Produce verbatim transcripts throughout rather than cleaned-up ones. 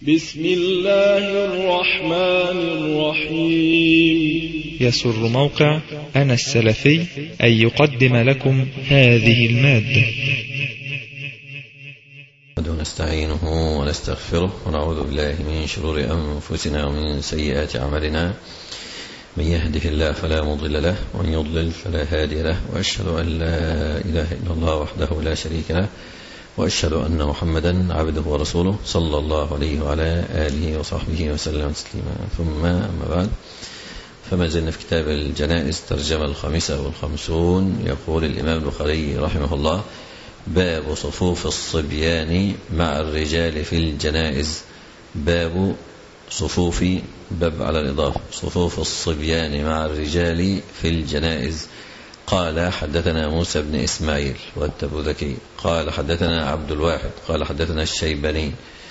بسم الله الرحمن الرحيم. يسر موقع أنا السلفي أن يقدم لكم هذه المادة. ونستعينه ونستغفره ونعوذ بالله من شرور أنفسنا ومن سيئات أعمالنا. من يهده الله فلا مضل له ومن يضلل فلا هادي له، وأشهد أن لا إله إلا الله وحده لا شريك له، وأشهد أن محمدا عبده ورسوله صلى الله عليه وعلى آله وصحبه وسلم تسليما. ثم أما بعد، فما زلنا في كتاب الجنائز ترجمة الخامسة والخمسون. يقول الإمام البخاري رحمه الله: باب صفوف الصبيان مع الرجال في الجنائز. باب صفوف، باب على الإضافة، صفوف الصبيان مع الرجال في الجنائز. قال حدثنا موسى بن إسماعيل والتبوذكي قال حدثنا عبد الواحد قال حدثنا الشيباني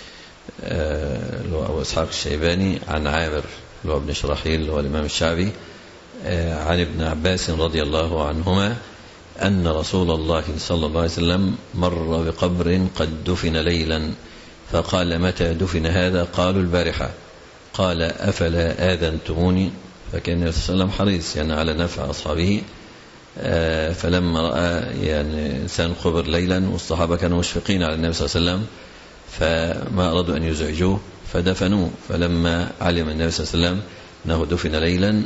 أبو إسحاق الشيباني عن عامر اللي هو ابن شراحيل اللي هو الإمام الشعبي عن ابن عباس رضي الله عنهما أن رسول الله صلى الله عليه وسلم مر بقبر قد دفن ليلا، فقال: متى دفن هذا؟ قالوا: البارحة. قال: أفلا آذنتموني؟ فكان النبي صلى الله عليه وسلم حريص يعني على نفع أصحابه. فلما رأى يعني إنسان قبر ليلا والصحابة كانوا مشفقين على النبي صلى الله عليه وسلم، فما أرادوا أن يزعجوه فدفنوه. فلما علم النبي صلى الله عليه وسلم أنه دفن ليلا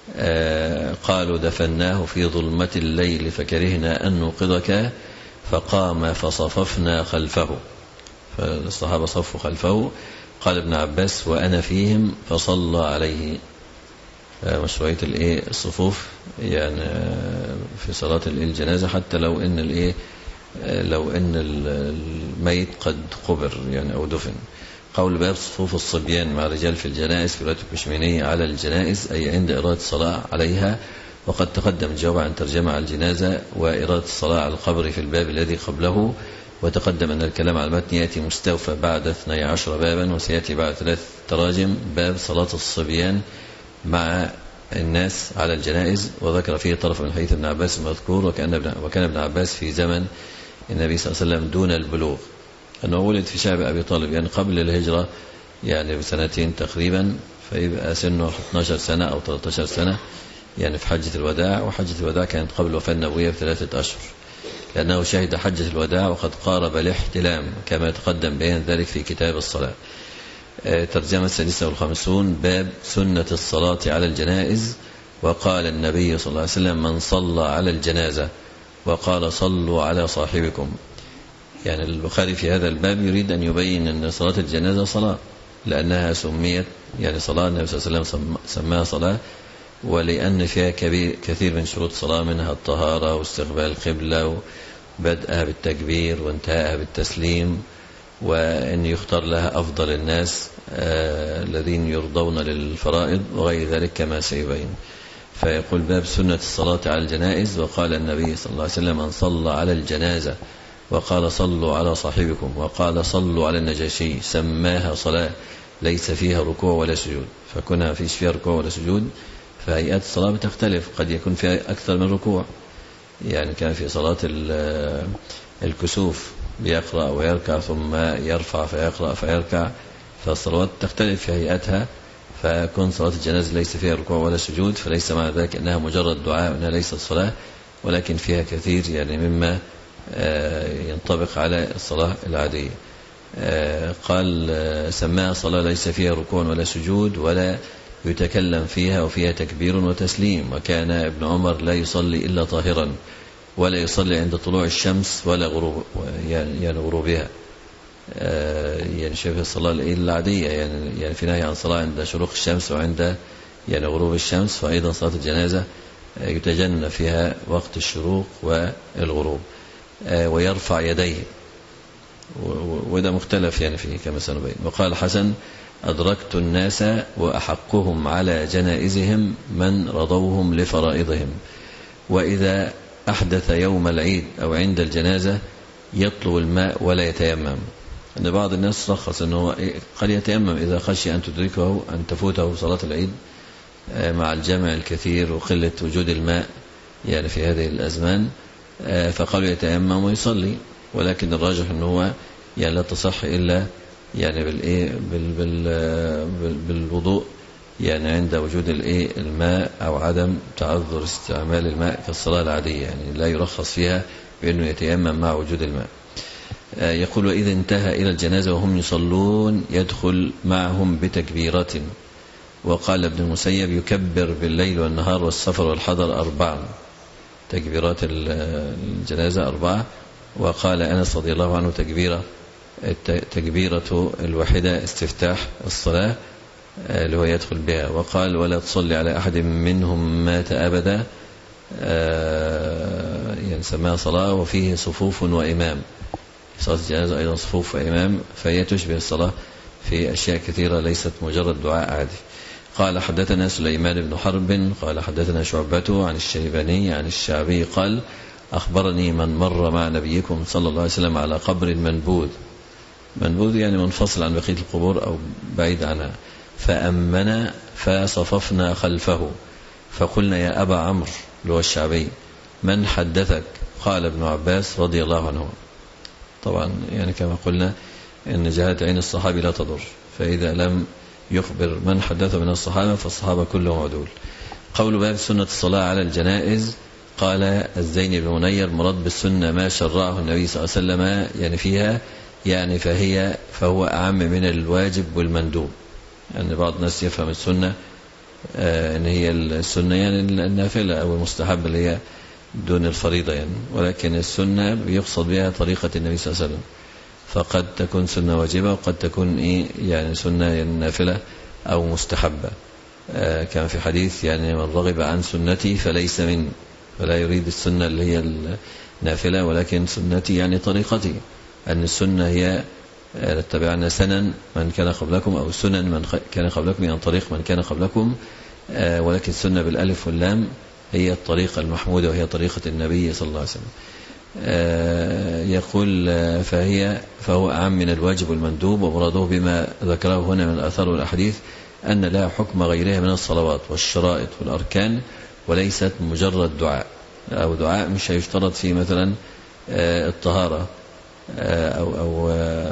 قالوا: دفناه في ظلمة الليل فكرهنا أن نوقظك، فقام فصففنا خلفه. فالصحابة صفوا خلفه. قال ابن عباس: وأنا فيهم فصلى عليه. مشروعية الايه الصفوف يعني في صلاة الجنازة، حتى لو ان الايه لو ان الميت قد قبر يعني او دفن. قول باب صفوف الصبيان مع الرجال في الجنائز في رواية الكشمينية على الجنائز، أي عند إرادة الصلاة عليها. وقد تقدم الجواب عن ترجمة على الجنازة وإرادة الصلاة على القبر في الباب الذي قبله. وتقدم أن الكلام على المتن يأتي مستوفى بعد اثني عشر بابا، وسيأتي بعد ثلاث تراجم باب صلاة الصبيان مع الناس على الجنائز. وذكر فيه طرف من حديث ابن عباس المذكور: وكان ابن, وكان ابن عباس في زمن النبي صلى الله عليه وسلم دون البلوغ، أنه ولد في شعب أبي طالب يعني قبل الهجرة يعني بسنتين تقريبا، فيبقى سنه اثنتي عشرة سنة أو ثلاثة عشر سنة يعني في حجة الوداع. وحجة الوداع كانت قبل وفاة النبوية بثلاثة أشهر، لأنه شهد حجة الوداع وقد قارب الاحتلام كما يتقدم بيان ذلك في كتاب الصلاة. ترجمة السادسة والخمسون. باب سنة الصلاة على الجنائز. وقال النبي صلى الله عليه وسلم: من صلى على الجنازة وقال: صلوا على صاحبكم. يعني البخاري في هذا الباب يريد أن يبين أن صلاة الجنازة صلاة، لأنها سميت يعني صلاة، النبي صلى الله عليه وسلم سماها صلاة، ولأن فيها كثير من شروط الصلاة، منها الطهارة واستقبال القبلة وبدأها بالتكبير وانتهاءها بالتسليم، وأن يختار لها أفضل الناس آه الذين يرضون للفرائض وغير ذلك كما سيبين. فيقول باب سنة الصلاة على الجنائز. وقال النبي صلى الله عليه وسلم: من صلى على الجنازة وقال: صلوا على صاحبكم وقال: صلوا على النجاشي، سماها صلاة ليس فيها ركوع ولا سجود. فكنا فيش فيها ركوع ولا سجود، فهيئات الصلاة بتختلف، قد يكون فيها أكثر من ركوع. يعني كان في صلاة الكسوف بيقرأ ويركع ثم يرفع فيقرأ فيركع، فالصلوات تختلف في هيئتها. فكون صلاة الجنازة ليس فيها ركوع ولا سجود، فليس مع ذلك أنها مجرد دعاء وأنها ليست صلاة، ولكن فيها كثير يعني مما ينطبق على الصلاة العادية. قال: سماها صلاة ليس فيها ركوع ولا سجود ولا يتكلم فيها وفيها تكبير وتسليم. وكان ابن عمر لا يصلي إلا طاهرا، ولا يصلي عند طلوع الشمس ولا غروب يعني غروبها. يعني شايف الصلاة العادية يعني يعني في نهي عن صلاة عند شروق الشمس وعند يعني غروب الشمس. فأيضا صلاة الجنازة يتجنب فيها وقت الشروق والغروب، ويرفع يديه، وده مختلف يعني فيه كما سنبين. وقال حسن: أدركت الناس وأحقهم على جنائزهم من رضوهم لفرائضهم، وإذا أحدث يوم العيد أو عند الجنازة يطلب الماء ولا يتيمم. أن بعض الناس رخص أنه قد يتيمم إذا خشي أن تدركه أن تفوته صلاة العيد مع الجمع الكثير وقلة وجود الماء يعني في هذه الأزمان، فقالوا يتيمم ويصلي. ولكن الراجح أنه يعني لا تصح إلا يعني بالإيه بال بال بالوضوء، يعني عند وجود الإيه الماء أو عدم تعذر استعمال الماء كالصلاة العادية، يعني لا يرخص فيها بأنه يتيمم مع وجود الماء. يقول: وإذا انتهى إلى الجنازة وهم يصلون يدخل معهم بتكبيرة. وقال ابن المسيب: يكبر بالليل والنهار والسفر والحضر أربعا، تكبيرات الجنازة أربعة. وقال أنس رضي الله عنه: تكبيرة تكبيرة الواحدة استفتاح الصلاة اللي هو يدخل بها. وقال: ولا تصلي على أحد منهم مات أبدا، يعني سماها صلاة وفيه صفوف وإمام. صلاة الجنازة أيضا صفوف وإمام، فهي تشبه الصلاة في أشياء كثيرة ليست مجرد دعاء عادي. قال: حدثنا سليمان بن حرب قال حدثنا شعبة عن الشيباني عن الشعبي قال: أخبرني من مر مع نبيكم صلى الله عليه وسلم على قبر منبوذ، منبوذ يعني منفصل عن بقية القبور أو بعيد عنها، فأمنا فصففنا خلفه، فقلنا: يا أبا عمرو اللي هو الشعبي، من حدثك؟ قال ابن عباس رضي الله عنه. طبعا يعني كما قلنا إن جهات عين الصحابي لا تضر، فإذا لم يخبر من حدثه من الصحابة فالصحابة كلهم عدول. قول باب سنة الصلاة على الجنائز. قال الزين بن منير: مراد بالسنة ما شرعه النبي صلى الله عليه وسلم يعني فيها، يعني فهي فهو أعم من الواجب والمندوب. يعني بعض الناس يفهم السنة آه ان هي السنة يعني النافلة او المستحب اللي هي دون الفريضة يعني، ولكن السنة يقصد بها طريقة النبي صلى الله عليه وسلم، فقد تكون سنة واجبة وقد تكون إيه يعني سنة نافلة أو مستحبة. آه كان في حديث يعني من رغب عن سنتي فليس مني، فلا يريد السنة اللي هي النافلة ولكن سنتي يعني طريقتي، أن السنة هي اتبعنا سنن من كان قبلكم أو سنن من كان قبلكم يعني طريق من كان قبلكم، آه ولكن السنة بالألف واللام هي الطريقة المحمودة وهي طريقة النبي صلى الله عليه وسلم. آه يقول فهي فهو أعم من الواجب والمندوب، ومراده بما ذكره هنا من الآثار والأحاديث أن لها حكم غيرها من الصلوات والشرائط والأركان، وليست مجرد دعاء أو دعاء مش هيشترط فيه مثلا آه الطهارة أو أو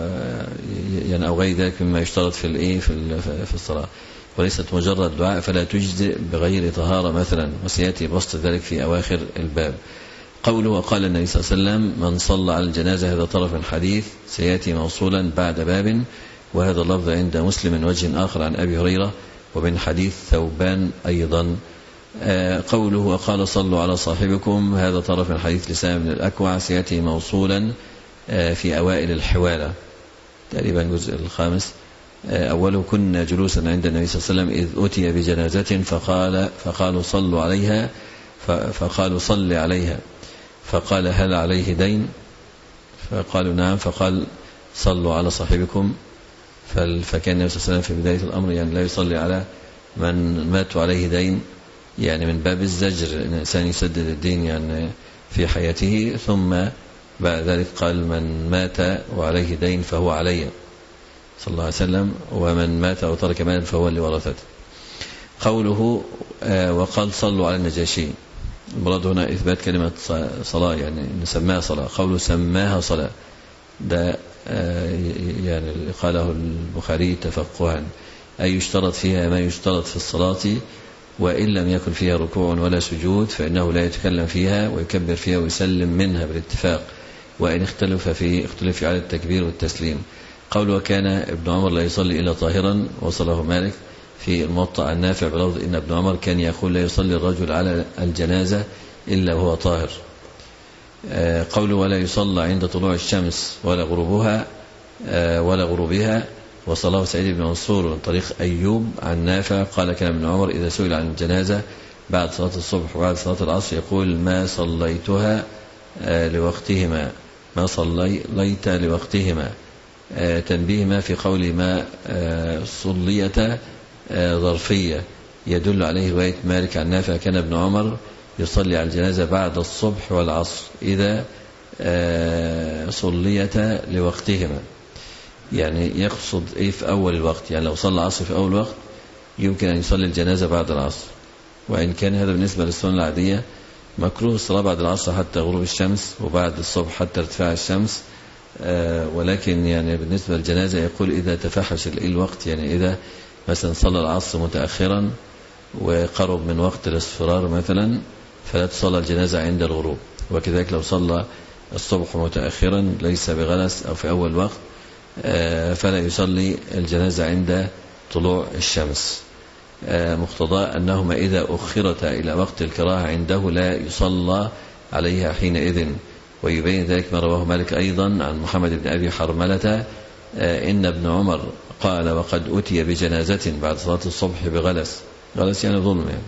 يعني أو غير ذلك مما يشترط في الإيه في في الصلاة، وليست مجرد دعاء فلا تجزئ بغير طهارة مثلا، وسيأتي بسط ذلك في أواخر الباب. قوله وقال النبي صلى الله عليه وسلم: من صلى على الجنازة، هذا طرف الحديث سيأتي موصولا بعد باب، وهذا اللفظ عند مسلم من وجه آخر عن أبي هريرة ومن حديث ثوبان أيضا. قوله وقال صلوا على صاحبكم، هذا طرف الحديث لسان بن الأكوع سيأتي موصولا في أوائل الحوالة تقريبا الجزء الخامس. أوله: كنا جلوسا عند النبي صلى الله عليه وسلم إذ أتي بجنازة فقال فقالوا صلوا عليها فقالوا صل عليها، فقال هل عليه دين؟ فقالوا نعم، فقال صلوا على صاحبكم. فكان النبي صلى الله عليه وسلم في بداية الأمر يعني لا يصلي على من مات عليه دين، يعني من باب الزجر إن الإنسان يسدد الدين يعني في حياته، ثم بعد ذلك قال من مات وعليه دين فهو علي صلى الله عليه وسلم، ومن مات أو ترك مالا فهو لورثته. قوله آه وقال صلوا على النجاشي، المراد هنا إثبات كلمة صلاة يعني نسماها صلاة. قوله سماها صلاة ده آه يعني قاله البخاري تفقها، أي يشترط فيها ما يشترط في الصلاة، وإن لم يكن فيها ركوع ولا سجود فإنه لا يتكلم فيها ويكبر فيها ويسلم منها بالاتفاق، وإن اختلف في اختلف على التكبير والتسليم. قول وكان ابن عمر لا يصلي إلا طاهرا، وصله مالك في الموطأ النافع بلفظ إن ابن عمر كان يقول لا يصلي الرجل على الجنازة إلا وهو طاهر. قوله ولا يصلى عند طلوع الشمس ولا غروبها ولا غروبها، وصله سعيد بن منصور من طريق أيوب عن نافع قال كان ابن عمر إذا سئل عن الجنازة بعد صلاة الصبح وبعد صلاة العصر يقول ما صليتها لوقتهما، ما صليت لوقتهما. تنبيه ما في قول ما صليت ظرفية يدل عليه رواية مالك عن نافع كان ابن عمر يصلي على الجنازة بعد الصبح والعصر إذا صليت لوقتهما، يعني يقصد إيه في أول الوقت، يعني لو صلى العصر في أول وقت يمكن أن يصلي الجنازة بعد العصر، وإن كان هذا بالنسبة للسنة العادية مكروه الصلاة بعد العصر حتى غروب الشمس وبعد الصبح حتى ارتفاع الشمس، ولكن يعني بالنسبة للجنازة يقول إذا تفحش الوقت، يعني إذا مثلا صلى العصر متأخرا وقرب من وقت الاصفرار مثلا فلا تصلى الجنازة عند الغروب، وكذلك لو صلى الصبح متأخرا ليس بغلس أو في أول وقت فلا يصلي الجنازة عند طلوع الشمس. مقتضى أنهما إذا أخرتا إلى وقت الكراهة عنده لا يصلى عليها حينئذ. ويبين ذلك ما رواه مالك أيضا عن محمد بن أبي حرملة إن ابن عمر قال وقد أتي بجنازة بعد صلاة الصبح بغلس، غلس يعني ظلم يعني،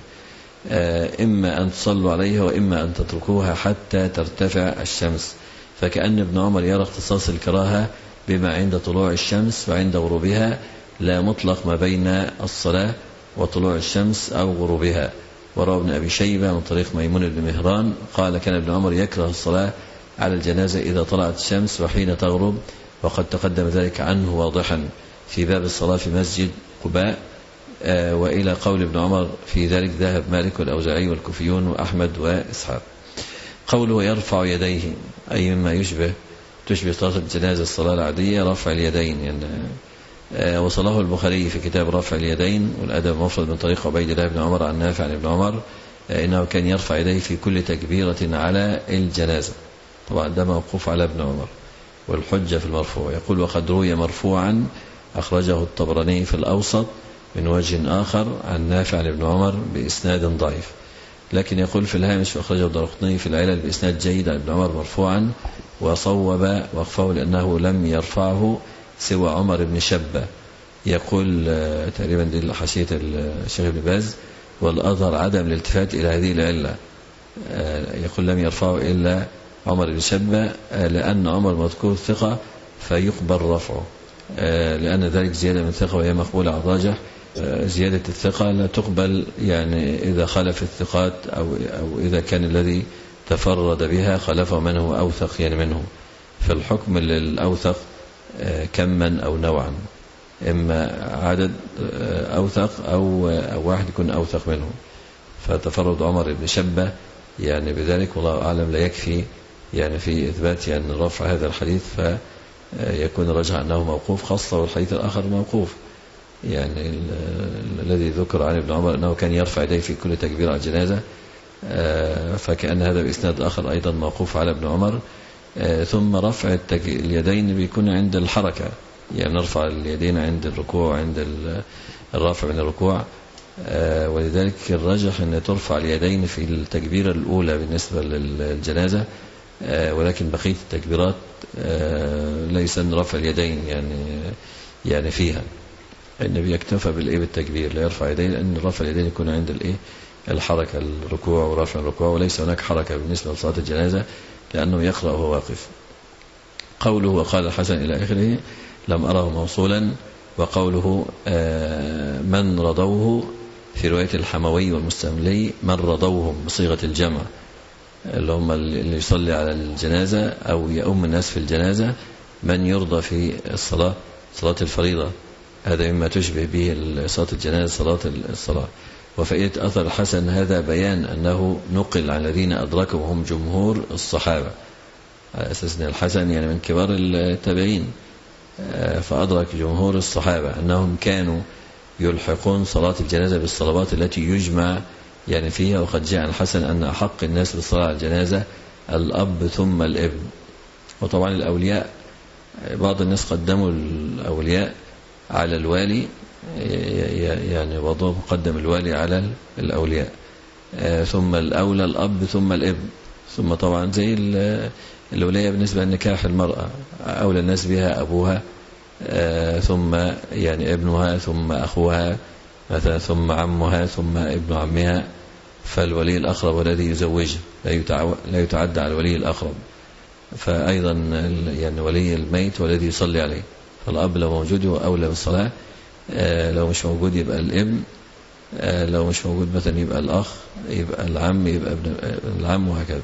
إما أن تصلوا عليها وإما أن تتركوها حتى ترتفع الشمس. فكأن ابن عمر يرى اختصاص الكراهة بما عند طلوع الشمس وعند غروبها، لا مطلق ما بين الصلاة وطلوع الشمس أو غروبها. وروى ابن أبي شيبة من طريق ميمون بن مهران قال كان ابن عمر يكره الصلاة على الجنازة إذا طلعت الشمس وحين تغرب، وقد تقدم ذلك عنه واضحا في باب الصلاة في مسجد قباء. آه وإلى قول ابن عمر في ذلك ذهب مالك والأوزاعي والكوفيون وأحمد وإسحاق. قوله يرفع يديه أي مما يشبه تشبه صلاة الجنازة الصلاة العادية رفع اليدين يعني. آه وصله البخاري في كتاب رفع اليدين والأدب المفرد من طريق عبيد الله بن عمر عن نافع عن ابن عمر آه إنه كان يرفع يديه في كل تكبيرة على الجنازة. طبعا ده موقوف على ابن عمر، والحجة في المرفوع. يقول وقد روي مرفوعا أخرجه الطبراني في الأوسط من وجه آخر عن نافع عن ابن عمر بإسناد ضعيف، لكن يقول في الهامش وأخرجه الدارقطني في العلل بإسناد جيد عن ابن عمر مرفوعا، وصوب وقفه لأنه لم يرفعه سوى عمر بن شبة. يقول تقريبا دي حاشية الشيخ ابن باز والأظهر عدم الالتفات إلى هذه العلة، يقول لم يرفعه إلا عمر بن شبة لأن عمر مذكور ثقة فيقبل رفعه، لأن ذلك زيادة من ثقة وهي مقبولة على الراجح. زيادة الثقة لا تقبل يعني إذا خالف الثقات أو, أو إذا كان الذي تفرد بها خلفه من هو أوثق يعني منه. فالحكم للأوثق كما أو نوعا، إما عدد أوثق أو, أو واحد يكون أوثق منه. فتفرد عمر بن شبة يعني بذلك والله أعلم لا يكفي يعني في إثبات يعني رفع هذا الحديث، فيكون رجع أنه موقوف، خاصة والحديث الآخر موقوف يعني الذي ذكر عن ابن عمر أنه كان يرفع يديه في كل تكبير على الجنازة، فكأن هذا بإسناد آخر أيضا موقوف على ابن عمر. ثم رفع اليدين بيكون عند الحركة، يعني نرفع اليدين عند الركوع عند الرافع من الركوع، ولذلك الراجح أن ترفع اليدين في التكبيرة الأولى بالنسبة للجنازة، ولكن بقية التكبيرات ليس رفع اليدين يعني يعني فيها. النبي يكتفى بالإيه بالتكبير لا يرفع يدين، لأن رفع اليدين يكون عند الإيه الحركة الركوع ورفع الركوع، وليس هناك حركة بالنسبة لصلاة الجنازة لأنه يقرأ وهو واقف. قوله وقال الحسن إلى آخره لم أره موصولا. وقوله من رضوه في رواية الحموي والمستملي من رضوهم بصيغة الجمع، اللي هم اللي يصلي على الجنازة أو يؤم الناس في الجنازة، من يرضى في الصلاة صلاة الفريضة، هذا مما تشبه به صلاة الجنازة صلاة الصلاة. وفائدة أثر الحسن هذا بيان أنه نقل عن الذين أدركوا هم جمهور الصحابة، على أساس أن الحسن يعني من كبار التابعين، فأدرك جمهور الصحابة أنهم كانوا يلحقون صلاة الجنازة بالصلوات التي يجمع يعني فيها. وقد جاء عن الحسن أن أحق الناس بالصلاة على الجنازة الأب ثم الابن. وطبعا الأولياء بعض الناس قدموا الأولياء على الوالي، يعني بعضهم قدم الوالي على الأولياء، ثم الأولى الأب ثم الابن، ثم طبعا زي الولاية بالنسبة لنكاح المرأة أولى الناس بها أبوها، ثم يعني ابنها ثم أخوها مثلا ثم عمها ثم ابن عمها، فالولي الأقرب والذي يزوجه لا يتعدى على الولي الأقرب. فأيضا يعني ولي الميت والذي يصلي عليه، فالأب لو موجود هو أولى بالصلاة، لو مش موجود يبقى الابن، لو مش موجود مثلا يبقى الأخ، يبقى العم، يبقى ابن العم، وهكذا.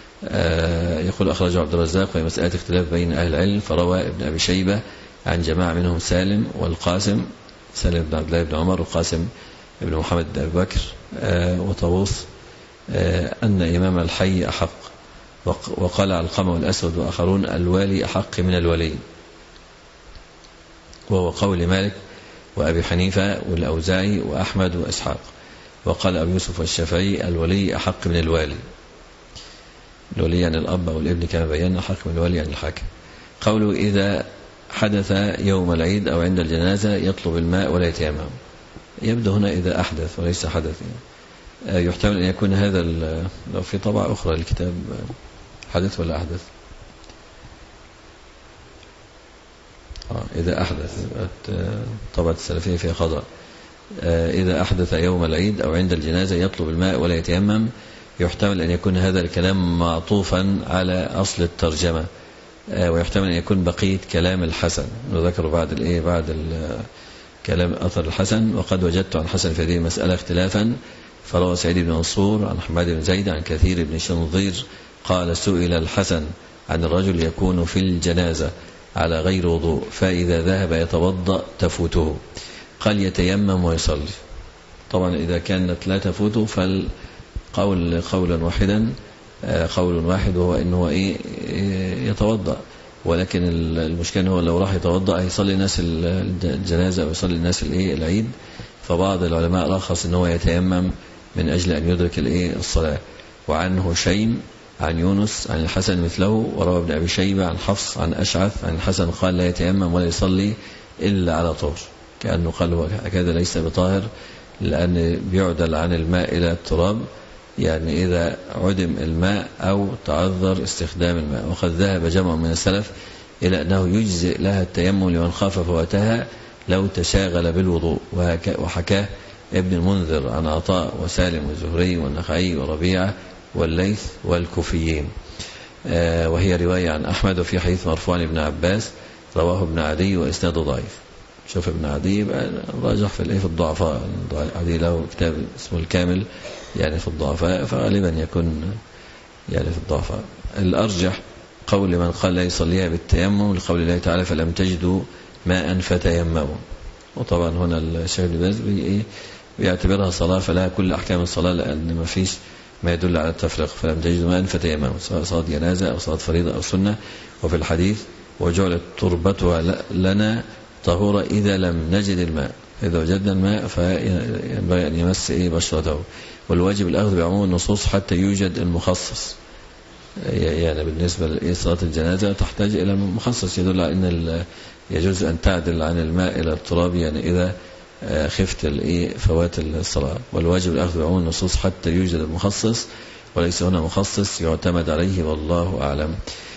يقول أخرجه عبد الرزاق في مسألة اختلاف بين أهل العلم، فروى ابن أبي شيبة عن جماعة منهم سالم والقاسم، سالم بن عبد الله بن عمر والقاسم بن محمد بن أبي بكر وطاووس، أن إمام الحي أحق، وقال علقمة والأسود وآخرون الوالي أحق من الولي، وهو قول مالك وأبي حنيفة والأوزاعي وأحمد وإسحاق. وقال أبو يوسف والشافعي الولي أحق من الوالي، الولي يعني الأب أو الابن كما بينا، أحق من الولي يعني الحاكم. قوله إذا حدث يوم العيد أو عند الجنازة يطلب الماء ولا يتيمم، يبدو هنا إذا أحدث وليس حدث. يحتمل أن يكون هذا لو في طبعة أخرى الكتاب حدث ولا أحدث. آه إذا أحدث طبعة السلفية فيها خضراء. آه إذا أحدث يوم العيد أو عند الجنازة يطلب الماء ولا يتيمم، يحتمل أن يكون هذا الكلام معطوفا على أصل الترجمة، آه ويحتمل أن يكون بقية كلام الحسن نذكر بعد الإيه بعد كلام أثر الحسن. وقد وجدت عن حسن في هذه المسألة اختلافا، فروى سعيد بن منصور عن حماد بن زيد عن كثير بن شنظير قال سئل الحسن عن الرجل يكون في الجنازة على غير وضوء فإذا ذهب يتوضأ تفوته، قال يتيمم ويصلي. طبعا إذا كانت لا تفوته فالقول قولا واحدا قول واحد وهو إنه إيه يتوضأ، ولكن المشكلة هو لو راح يتوضأ يصلي الناس الجنازة أو يصلي الناس الإيه العيد، فبعض العلماء رخص إنه يتيمم من أجل أن يدرك الإيه الصلاة. وعنه هشيم عن يونس عن الحسن مثله، وروى ابن أبي شيبة عن حفص عن أشعث عن الحسن قال لا يتيمم ولا يصلي إلا على طهر، كأنه قال هكذا ليس بطاهر، لأن بيعدل عن الماء إلى التراب، يعني إذا عدم الماء أو تعذر استخدام الماء. وقد ذهب جمع من السلف إلى أنه يجزئ لها التيمم لمن خاف فواتها لو تشاغل بالوضوء، وحكاه ابن المنذر عن عطاء وسالم والزهري والنخعي وربيعة والليث والكوفيين. آه وهي رواية عن أحمد. وفي حديث مرفوع ابن عباس رواه ابن عدي وإسناده ضعيف. شوف ابن عدي راجح في الايه في الضعفاء، عدي له كتاب اسمه الكامل يعني في الضعفاء، فغالبا يكون يعني في الضعفاء. الأرجح قول من قال لا يصليها بالتيمم لقول الله تعالى فلم تجدوا ماء فتيمموا. وطبعا هنا الشيخ ابن باز بيعتبرها صلاة فلها كل أحكام الصلاة، لأن ما فيش ما يدل على التفريق. فلم تجدوا ماء فتيمموا، سواء صلاة جنازة أو صلاة فريضة أو سنة. وفي الحديث وجعلت تربتها لنا طهورة إذا لم نجد الماء، إذا وجدنا الماء فينبغي أن يمس إيه بشرته. والواجب الأخذ بعموم النصوص حتى يوجد المخصص، يعني بالنسبة لصلاة الجنازة تحتاج إلى مخصص يدل على أن يجوز أن تعدل عن الماء إلى التراب، يعني إذا خفت فوات الصلاة. والواجب الأخذ بعموم النصوص حتى يوجد المخصص، وليس هنا مخصص يعتمد عليه والله أعلم.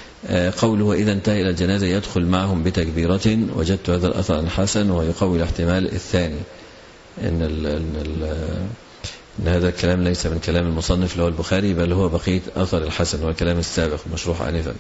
قوله إذا انتهى إلى الجنازة يدخل معهم بتكبيرة، وجدت هذا الأثر عن حسن وهو يقوي الاحتمال الثاني، إن, ال إن, ال إن هذا الكلام ليس من كلام المصنف اللي هو البخاري، بل هو بقية أثر الحسن والكلام السابق مشروح آنفا.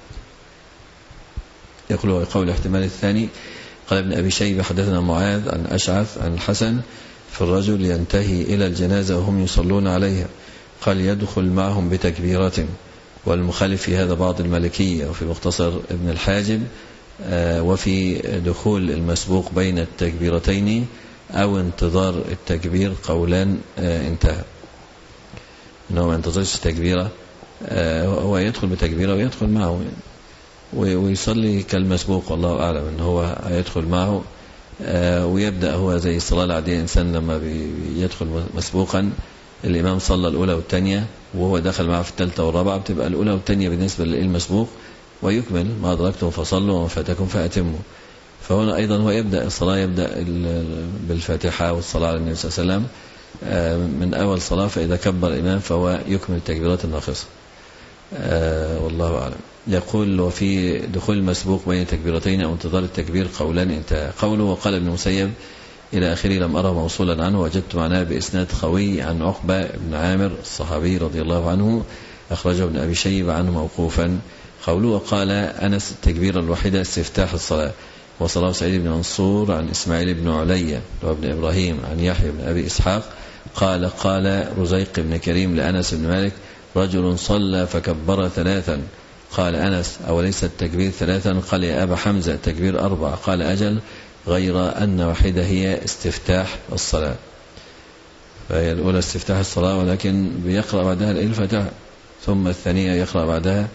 يقول هو يقوي الاحتمال الثاني. قال ابن أبي شيبة حدثنا معاذ عن أشعث عن الحسن في الرجل ينتهي إلى الجنازة وهم يصلون عليها، قال يدخل معهم بتكبيرة. والمخالف في هذا بعض المالكية وفي مختصر ابن الحاجب. وفي دخول المسبوق بين التكبيرتين أو انتظار التكبير قولان انتهى، إنه ما انتظرش التكبيرة، هو يدخل بتكبيرة ويدخل معه ويصلي كالمسبوق، والله أعلم أنه هو يدخل معه ويبدأ هو زي الصلاة العادية. إنسان لما بيدخل مسبوقا الإمام صلى الأولى والثانية وهو دخل معه في الثالثة والرابعة، بتبقى الأولى والثانية بالنسبة للمسبوق، ويكمل ما أدركتم فصلوا وما فاتكم فأتموا. فهنا أيضا هو يبدأ الصلاة يبدأ بالفاتحة والصلاة على النبي صلى الله عليه وسلم من أول صلاة، فإذا كبر الإمام فهو يكمل التكبيرات الناقصة، والله أعلم. يقول وفي دخول المسبوق بين تكبيرتين أو انتظار التكبير قولان انتهى. قوله وقال ابن مسيب إلى آخره لم أره موصولا عنه، وجدت معناه بإسناد خوي عن عقبة بن عامر الصحابي رضي الله عنه، أخرجه ابن أبي شيبة عنه موقوفا. قوله وقال أنس التكبير الوحيدة استفتاح الصلاة. وصلاه سعيد بن منصور عن إسماعيل بن عليا وابن إبراهيم عن يحيى بن أبي إسحاق قال قال رزيق بن كريم لأنس بن مالك رجل صلى فكبر ثلاثا. قال أنس أوليس التكبير ثلاثا؟ قال يا أبا حمزة التكبير أربعة. قال أجل، غير أن واحدة هي استفتاح الصلاة. فهي الأولى استفتاح الصلاة، ولكن بيقرأ بعدها الفاتحة، ثم الثانية يقرأ بعدها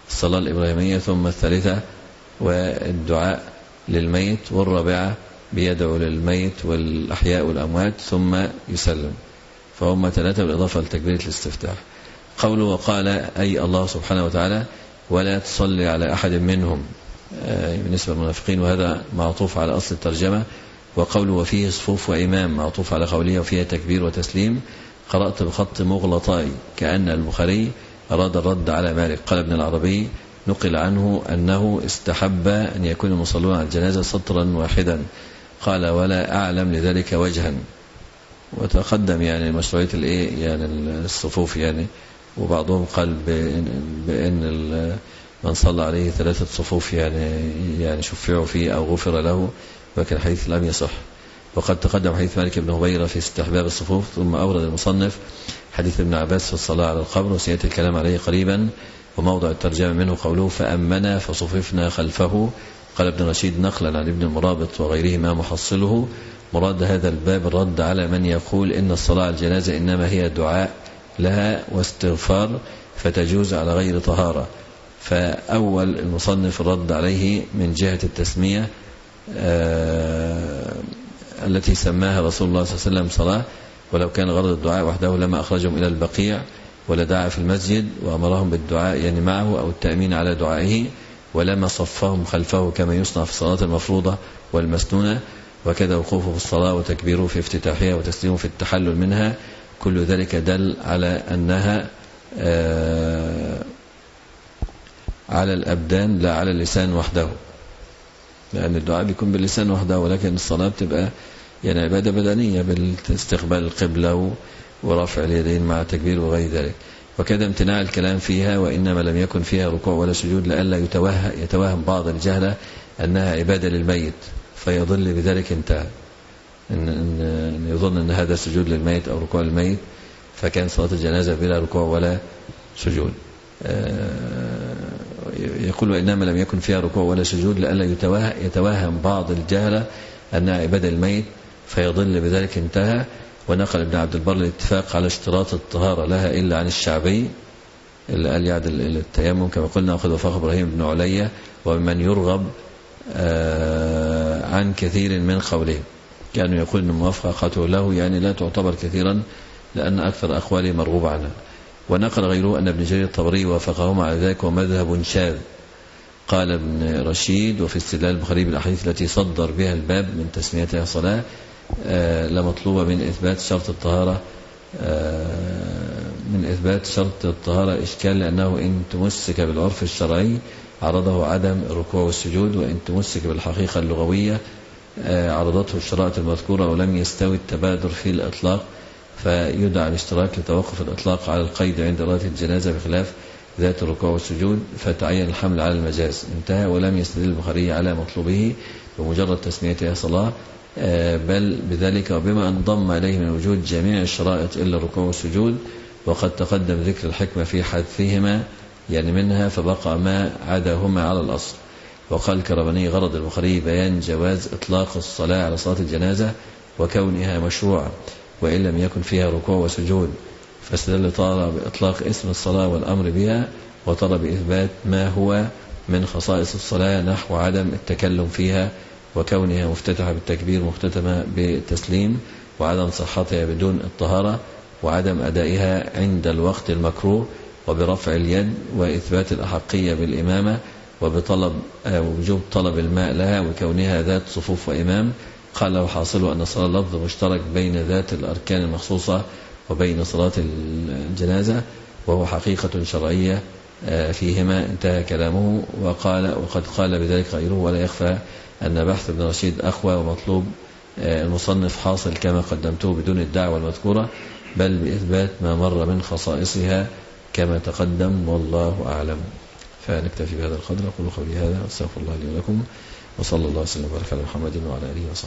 الصلاة الإبراهيمية، ثم الثالثة والدعاء للميت، والرابعة بيدعو للميت والأحياء والأموات ثم يسلم. فهم ثلاثة بالإضافة لتكبيرة الاستفتاح. قوله وقال أي الله سبحانه وتعالى ولا تصلي على أحد منهم بالنسبة للمنافقين، وهذا معطوف على أصل الترجمة. وقوله وفيه صفوف وإمام معطوف على قوله وفيها تكبير وتسليم. قرأت بخط مغلطاي كأن البخاري أراد الرد على مالك. قال ابن العربي نقل عنه أنه استحب أن يكون المصلون على الجنازة سطرا واحدا. قال ولا أعلم لذلك وجها. وتقدم يعني مشروعية الإيه يعني الصفوف يعني، وبعضهم قال بأن من صلى عليه ثلاثة صفوف يعني يعني شفعوا فيه أو غفر له، ولكن حديث لم يصح. وقد تقدم حديث مالك بن هبيرة في استحباب الصفوف. ثم أورد المصنف حديث ابن عباس في الصلاة على القبر، وسيأتي الكلام عليه قريبا. وموضع الترجمة منه قوله فأمنا فصففنا خلفه. قال ابن رشيد نقلا عن ابن المرابط وغيره ما محصله مراد هذا الباب الرد على من يقول إن الصلاة على الجنازة إنما هي دعاء لها واستغفار فتجوز على غير طهارة. فأول المصنف الرد عليه من جهة التسمية آه التي سماها رسول الله صلى الله عليه وسلم صلاة، ولو كان غرض الدعاء وحده لما أخرجهم إلى البقيع ولا دعا في المسجد وأمرهم بالدعاء يعني معه أو التأمين على دعائه، ولما صفهم خلفه كما يصنع في الصلاة المفروضة والمسنونة. وكذا وقوفه في الصلاة وتكبيره في افتتاحها وتسليمه في التحلل منها، كل ذلك دل على أنها آه على الأبدان لا على اللسان وحده، لأن الدعاء بيكون باللسان وحده، ولكن الصلاة بتبقى يعني عبادة بدنية بالاستقبال القبلة ورفع اليدين مع تكبير وغير ذلك. وكذا امتناع الكلام فيها وإنما لم يكن فيها ركوع ولا سجود لئلا يتوهم, يتوهم بعض الجهلة أنها عبادة للميت فيضل بذلك انتهى، إن, إن, إن يظن أن هذا سجود للميت أو ركوع للميت، فكان صلاة الجنازة بلا ركوع ولا سجود. يقول وإنما لم يكن فيها ركوع ولا سجود لئلا يتوهم بعض الجهلة أنها عبادة للميت فيضل بذلك انتهى. ونقل ابن عبد البر الاتفاق على اشتراط الطهارة لها إلا عن الشعبي اللي قال يعدل التيمم كما قلنا، وقد وافق إبراهيم بن عليا ومن يرغب عن كثير من قولهم، كانوا يقول أن موافقته له يعني لا تعتبر كثيرا لأن أكثر أقواله مرغوب عنها. ونقل غيره أن ابن جرير الطبري وافقهما على ذلك ومذهب شاذ. قال ابن رشيد وفي استدلال البخاري بالأحاديث التي صدر بها الباب من تسميتها صلاة آه لمطلوبة من إثبات شرط الطهارة آه من إثبات شرط الطهارة إشكال، لأنه إن تمسك بالعرف الشرعي عرضه عدم الركوع والسجود، وإن تمسك بالحقيقة اللغوية آه عرضته الشرائط المذكورة ولم يستوي التبادر في الإطلاق، فيدعى الاشتراك لتوقف الإطلاق على القيد عند رواية الجنازة بخلاف ذات الركوع والسجود، فتعين الحمل على المجاز انتهى. ولم يستدل البخاري على مطلوبه بمجرد تسميتها صلاة بل بذلك وبما انضم إليه من وجود جميع الشرائط إلا الركوع والسجود، وقد تقدم ذكر الحكمة في حذفهما يعني منها فبقى ما عداهما على الأصل. وقال الكربني غرض البخاري بيان جواز إطلاق الصلاة على صلاة الجنازة وكونها مشروعة وإن لم يكن فيها ركوع وسجود، فاستدل طال بإطلاق اسم الصلاة والأمر بها، وطلب إثبات ما هو من خصائص الصلاة نحو عدم التكلم فيها وكونها مفتتحة بالتكبير مختتمة بالتسليم، وعدم صحتها بدون الطهارة، وعدم أدائها عند الوقت المكروه، وبرفع اليد، وإثبات الأحقية بالإمامة، وبطلب وجوب طلب الماء لها، وكونها ذات صفوف وإمام. قال وحاصله أن الصلاة لفظ مشترك بين ذات الأركان المخصوصة وبين صلاة الجنازة، وهو حقيقة شرعية فيهما انتهى كلامه. وقال وقد قال بذلك غيره، ولا يخفى أن بحث ابن رشيد أخوى ومطلوب المصنف حاصل كما قدمته بدون الدعوة المذكورة بل بإثبات ما مر من خصائصها كما تقدم، والله أعلم. فنكتفي بهذا القدر. أقول قولي هذا واستغفر الله لي ولكم، وصلى الله وسلم وبارك على محمد وعلى آله وصحبه.